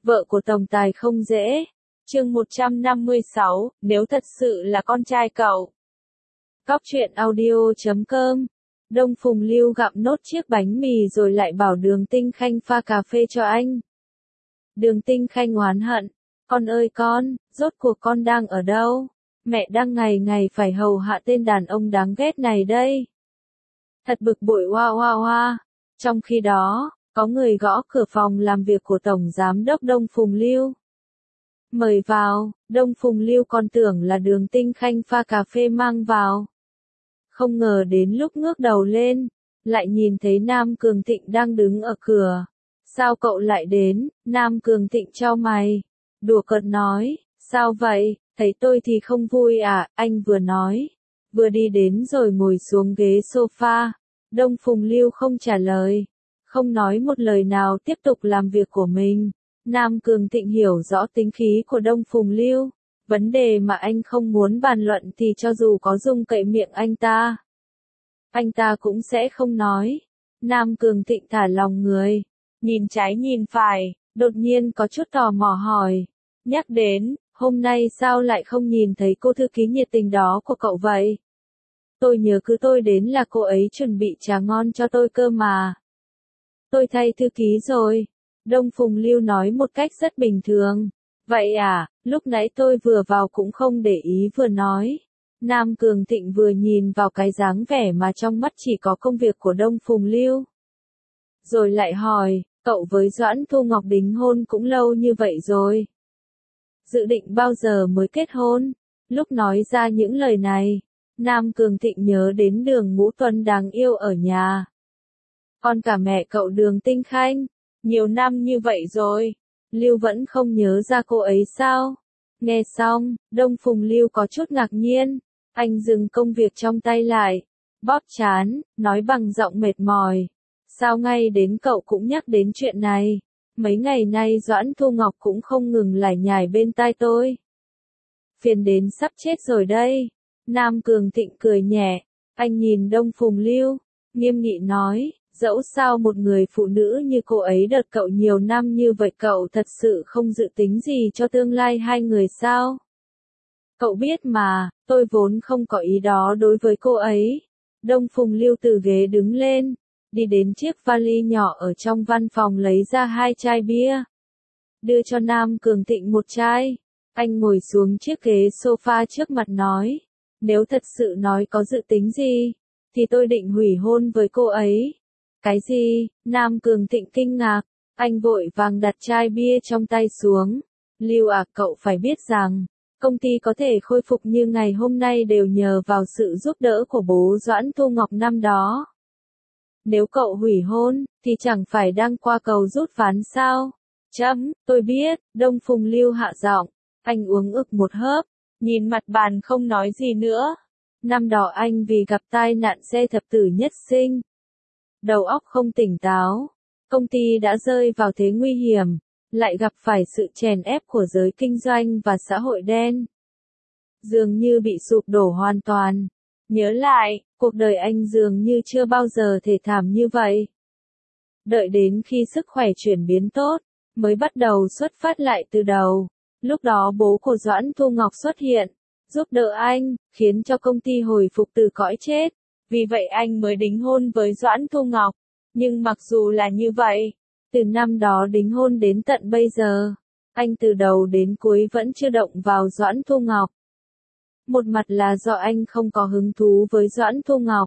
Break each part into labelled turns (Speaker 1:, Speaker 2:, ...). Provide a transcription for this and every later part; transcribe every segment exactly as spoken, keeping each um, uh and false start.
Speaker 1: Vợ của tổng tài không dễ. Chương một trăm năm mươi sáu, nếu thật sự là con trai cậu. Cóc truyện audio chấm com. Đông Phùng Lưu gặm nốt chiếc bánh mì rồi lại bảo Đường Tinh Khanh pha cà phê cho anh. Đường Tinh Khanh oán hận. Con ơi con, rốt cuộc con đang ở đâu? Mẹ đang ngày ngày phải hầu hạ tên đàn ông đáng ghét này đây. Thật bực bội hoa hoa hoa. Trong khi đó, có người gõ cửa phòng làm việc của Tổng Giám đốc Đông Phùng Lưu. Mời vào, Đông Phùng Lưu còn tưởng là Đường Tinh Khanh pha cà phê mang vào. Không ngờ đến lúc ngước đầu lên, lại nhìn thấy Nam Cường Thịnh đang đứng ở cửa. Sao cậu lại đến? Nam Cường Thịnh chau mày. Đùa cợt nói, sao vậy, thấy tôi thì không vui à, anh vừa nói. Vừa đi đến rồi ngồi xuống ghế sofa. Đông Phùng Lưu không trả lời. Không nói một lời nào tiếp tục làm việc của mình. Nam Cường Thịnh hiểu rõ tính khí của Đông Phùng Lưu. Vấn đề mà anh không muốn bàn luận thì cho dù có dung cậy miệng anh ta, anh ta cũng sẽ không nói. Nam Cường Thịnh thả lòng người. Nhìn trái nhìn phải, đột nhiên có chút tò mò hỏi. Nhắc đến, hôm nay sao lại không nhìn thấy cô thư ký nhiệt tình đó của cậu vậy? Tôi nhớ cứ tôi đến là cô ấy chuẩn bị trà ngon cho tôi cơ mà. Tôi thay thư ký rồi. Đông Phùng Lưu nói một cách rất bình thường. Vậy à, lúc nãy tôi vừa vào cũng không để ý vừa nói. Nam Cường Thịnh vừa nhìn vào cái dáng vẻ mà trong mắt chỉ có công việc của Đông Phùng Lưu. Rồi lại hỏi, cậu với Doãn Thu Ngọc đính hôn cũng lâu như vậy rồi. Dự định bao giờ mới kết hôn? Lúc nói ra những lời này, Nam Cường Thịnh nhớ đến Đường Ngũ Tuần đáng yêu ở nhà. Còn cả mẹ cậu Đường Tinh Khanh, nhiều năm như vậy rồi, Lưu vẫn không nhớ ra cô ấy sao? Nghe xong, Đông Phùng Lưu có chút ngạc nhiên, anh dừng công việc trong tay lại, bóp trán, nói bằng giọng mệt mỏi. Sao ngay đến cậu cũng nhắc đến chuyện này? Mấy ngày nay Doãn Thu Ngọc cũng không ngừng lải nhải bên tai tôi. Phiền đến sắp chết rồi đây. Nam Cường Thịnh cười nhẹ, anh nhìn Đông Phùng Lưu, nghiêm nghị nói, dẫu sao một người phụ nữ như cô ấy đợt cậu nhiều năm như vậy cậu thật sự không dự tính gì cho tương lai hai người sao? Cậu biết mà, tôi vốn không có ý đó đối với cô ấy. Đông Phùng Lưu từ ghế đứng lên, đi đến chiếc vali nhỏ ở trong văn phòng lấy ra hai chai bia. Đưa cho Nam Cường Thịnh một chai. Anh ngồi xuống chiếc ghế sofa trước mặt nói. Nếu thật sự nói có dự tính gì, thì tôi định hủy hôn với cô ấy. Cái gì? Nam Cường Thịnh kinh ngạc. Anh vội vàng đặt chai bia trong tay xuống. Lưu à, cậu phải biết rằng, công ty có thể khôi phục như ngày hôm nay đều nhờ vào sự giúp đỡ của bố Doãn Thu Ngọc năm đó. Nếu cậu hủy hôn, thì chẳng phải đang qua cầu rút ván sao? Chấm, tôi biết. Đông Phùng Lưu hạ giọng. Anh uống ực một hớp, nhìn mặt bàn không nói gì nữa. Năm đó anh vì gặp tai nạn xe thập tử nhất sinh, đầu óc không tỉnh táo, công ty đã rơi vào thế nguy hiểm, lại gặp phải sự chèn ép của giới kinh doanh và xã hội đen. Dường như bị sụp đổ hoàn toàn. Nhớ lại, cuộc đời anh dường như chưa bao giờ thể thảm như vậy. Đợi đến khi sức khỏe chuyển biến tốt, mới bắt đầu xuất phát lại từ đầu. Lúc đó bố của Doãn Thu Ngọc xuất hiện, giúp đỡ anh, khiến cho công ty hồi phục từ cõi chết. Vì vậy anh mới đính hôn với Doãn Thu Ngọc. Nhưng mặc dù là như vậy, từ năm đó đính hôn đến tận bây giờ, anh từ đầu đến cuối vẫn chưa động vào Doãn Thu Ngọc. Một mặt là do anh không có hứng thú với Doãn Thu Ngọc.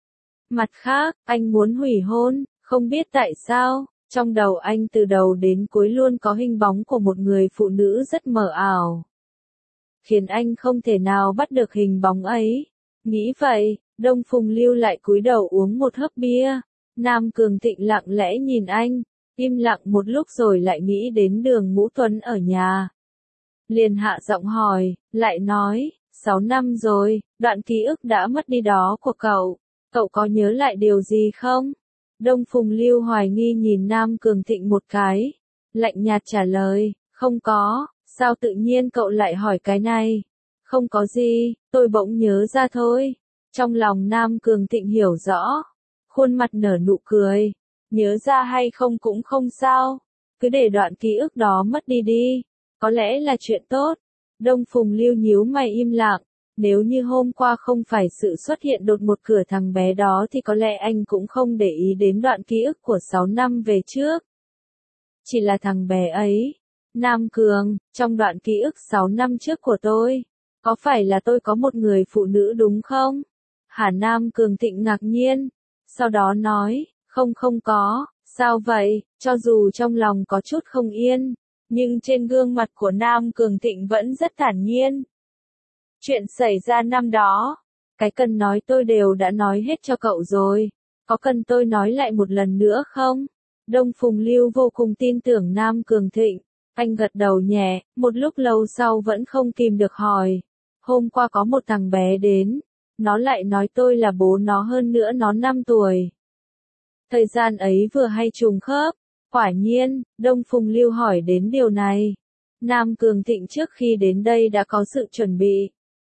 Speaker 1: Mặt khác, anh muốn hủy hôn, không biết tại sao, trong đầu anh từ đầu đến cuối luôn có hình bóng của một người phụ nữ rất mờ ảo. Khiến anh không thể nào bắt được hình bóng ấy. Nghĩ vậy, Đông Phùng Lưu lại cúi đầu uống một hớp bia. Nam Cường Thịnh lặng lẽ nhìn anh, im lặng một lúc rồi lại nghĩ đến Đường Ngũ Tuấn ở nhà. Liền hạ giọng hỏi, lại nói, sáu năm rồi, đoạn ký ức đã mất đi đó của cậu, cậu có nhớ lại điều gì không? Đông Phùng Lưu hoài nghi nhìn Nam Cường Thịnh một cái, lạnh nhạt trả lời, không có, sao tự nhiên cậu lại hỏi cái này? Không có gì, tôi bỗng nhớ ra thôi. Trong lòng Nam Cường Thịnh hiểu rõ, khuôn mặt nở nụ cười, nhớ ra hay không cũng không sao, cứ để đoạn ký ức đó mất đi đi, có lẽ là chuyện tốt. Đông Phùng Lưu nhíu mày im lặng, nếu như hôm qua không phải sự xuất hiện đột ngột cửa thằng bé đó thì có lẽ anh cũng không để ý đến đoạn ký ức của sáu năm về trước. Chỉ là thằng bé ấy. Nam Cường, trong đoạn ký ức sáu năm trước của tôi, có phải là tôi có một người phụ nữ đúng không? Hả? Nam Cường Thịnh ngạc nhiên, sau đó nói, không không có, sao vậy? Cho dù trong lòng có chút không yên, nhưng trên gương mặt của Nam Cường Thịnh vẫn rất thản nhiên. Chuyện xảy ra năm đó, cái cần nói tôi đều đã nói hết cho cậu rồi, có cần tôi nói lại một lần nữa không? Đông Phùng Lưu vô cùng tin tưởng Nam Cường Thịnh, anh gật đầu nhẹ, một lúc lâu sau vẫn không kìm được hỏi. Hôm qua có một thằng bé đến, nó lại nói tôi là bố nó, hơn nữa nó năm tuổi. Thời gian ấy vừa hay trùng khớp, quả nhiên, Đông Phùng Lưu hỏi đến điều này. Nam Cường Thịnh trước khi đến đây đã có sự chuẩn bị.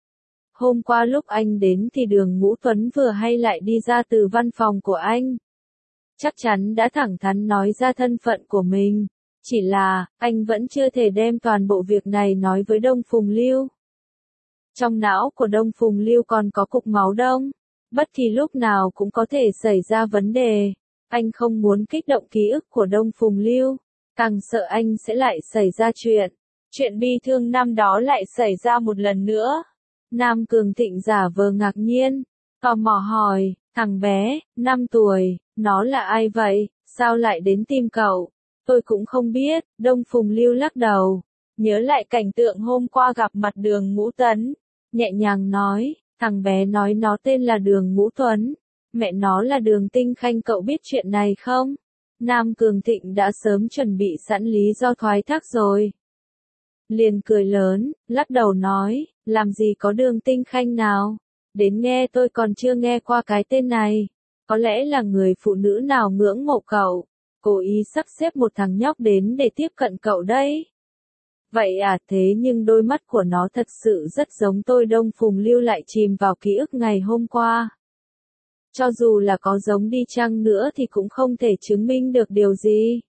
Speaker 1: Hôm qua lúc anh đến thì Đường Ngũ Tuấn vừa hay lại đi ra từ văn phòng của anh. Chắc chắn đã thẳng thắn nói ra thân phận của mình, chỉ là, anh vẫn chưa thể đem toàn bộ việc này nói với Đông Phùng Lưu. Trong não của Đông Phùng Lưu còn có cục máu đông, bất kỳ lúc nào cũng có thể xảy ra vấn đề. Anh không muốn kích động ký ức của Đông Phùng Lưu, càng sợ anh sẽ lại xảy ra chuyện. Chuyện bi thương năm đó lại xảy ra một lần nữa. Nam Cường Thịnh giả vờ ngạc nhiên, tò mò hỏi, thằng bé, năm tuổi, nó là ai vậy, sao lại đến tìm cậu? Tôi cũng không biết. Đông Phùng Lưu lắc đầu, nhớ lại cảnh tượng hôm qua gặp mặt Đường Ngũ Tuấn, nhẹ nhàng nói, thằng bé nói nó tên là Đường Ngũ Tuấn, mẹ nó là Đường Tinh Khanh, cậu biết chuyện này không? Nam Cường Thịnh đã sớm chuẩn bị sẵn lý do thoái thác rồi. Liền cười lớn, lắc đầu nói, làm gì có Đường Tinh Khanh nào, đến nghe tôi còn chưa nghe qua cái tên này, có lẽ là người phụ nữ nào ngưỡng mộ cậu, cố ý sắp xếp một thằng nhóc đến để tiếp cận cậu đấy. Vậy à? Thế nhưng đôi mắt của nó thật sự rất giống tôi. Đông Phùng Lưu lại chìm vào ký ức ngày hôm qua. Cho dù là có giống đi chăng nữa thì cũng không thể chứng minh được điều gì.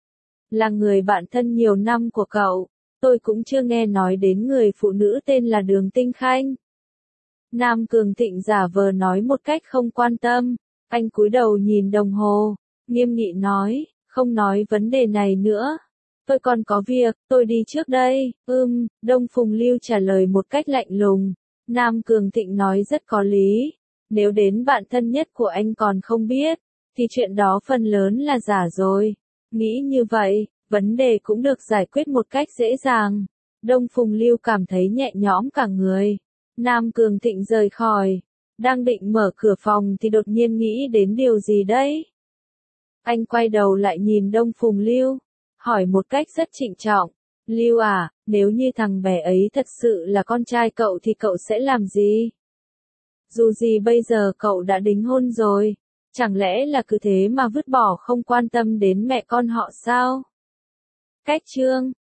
Speaker 1: Là người bạn thân nhiều năm của cậu, tôi cũng chưa nghe nói đến người phụ nữ tên là Đường Tinh Khanh. Nam Cường Thịnh giả vờ nói một cách không quan tâm, anh cúi đầu nhìn đồng hồ, nghiêm nghị nói, không nói vấn đề này nữa. Tôi còn có việc, tôi đi trước đây. Ừm, Đông Phùng Lưu trả lời một cách lạnh lùng. Nam Cường Thịnh nói rất có lý. Nếu đến bạn thân nhất của anh còn không biết, thì chuyện đó phần lớn là giả rồi. Nghĩ như vậy, vấn đề cũng được giải quyết một cách dễ dàng. Đông Phùng Lưu cảm thấy nhẹ nhõm cả người. Nam Cường Thịnh rời khỏi. Đang định mở cửa phòng thì đột nhiên nghĩ đến điều gì đấy. Anh quay đầu lại nhìn Đông Phùng Lưu, hỏi một cách rất trịnh trọng, Lưu à, nếu như thằng bé ấy thật sự là con trai cậu thì cậu sẽ làm gì? Dù gì bây giờ cậu đã đính hôn rồi, chẳng lẽ là cứ thế mà vứt bỏ không quan tâm đến mẹ con họ sao? Cách chương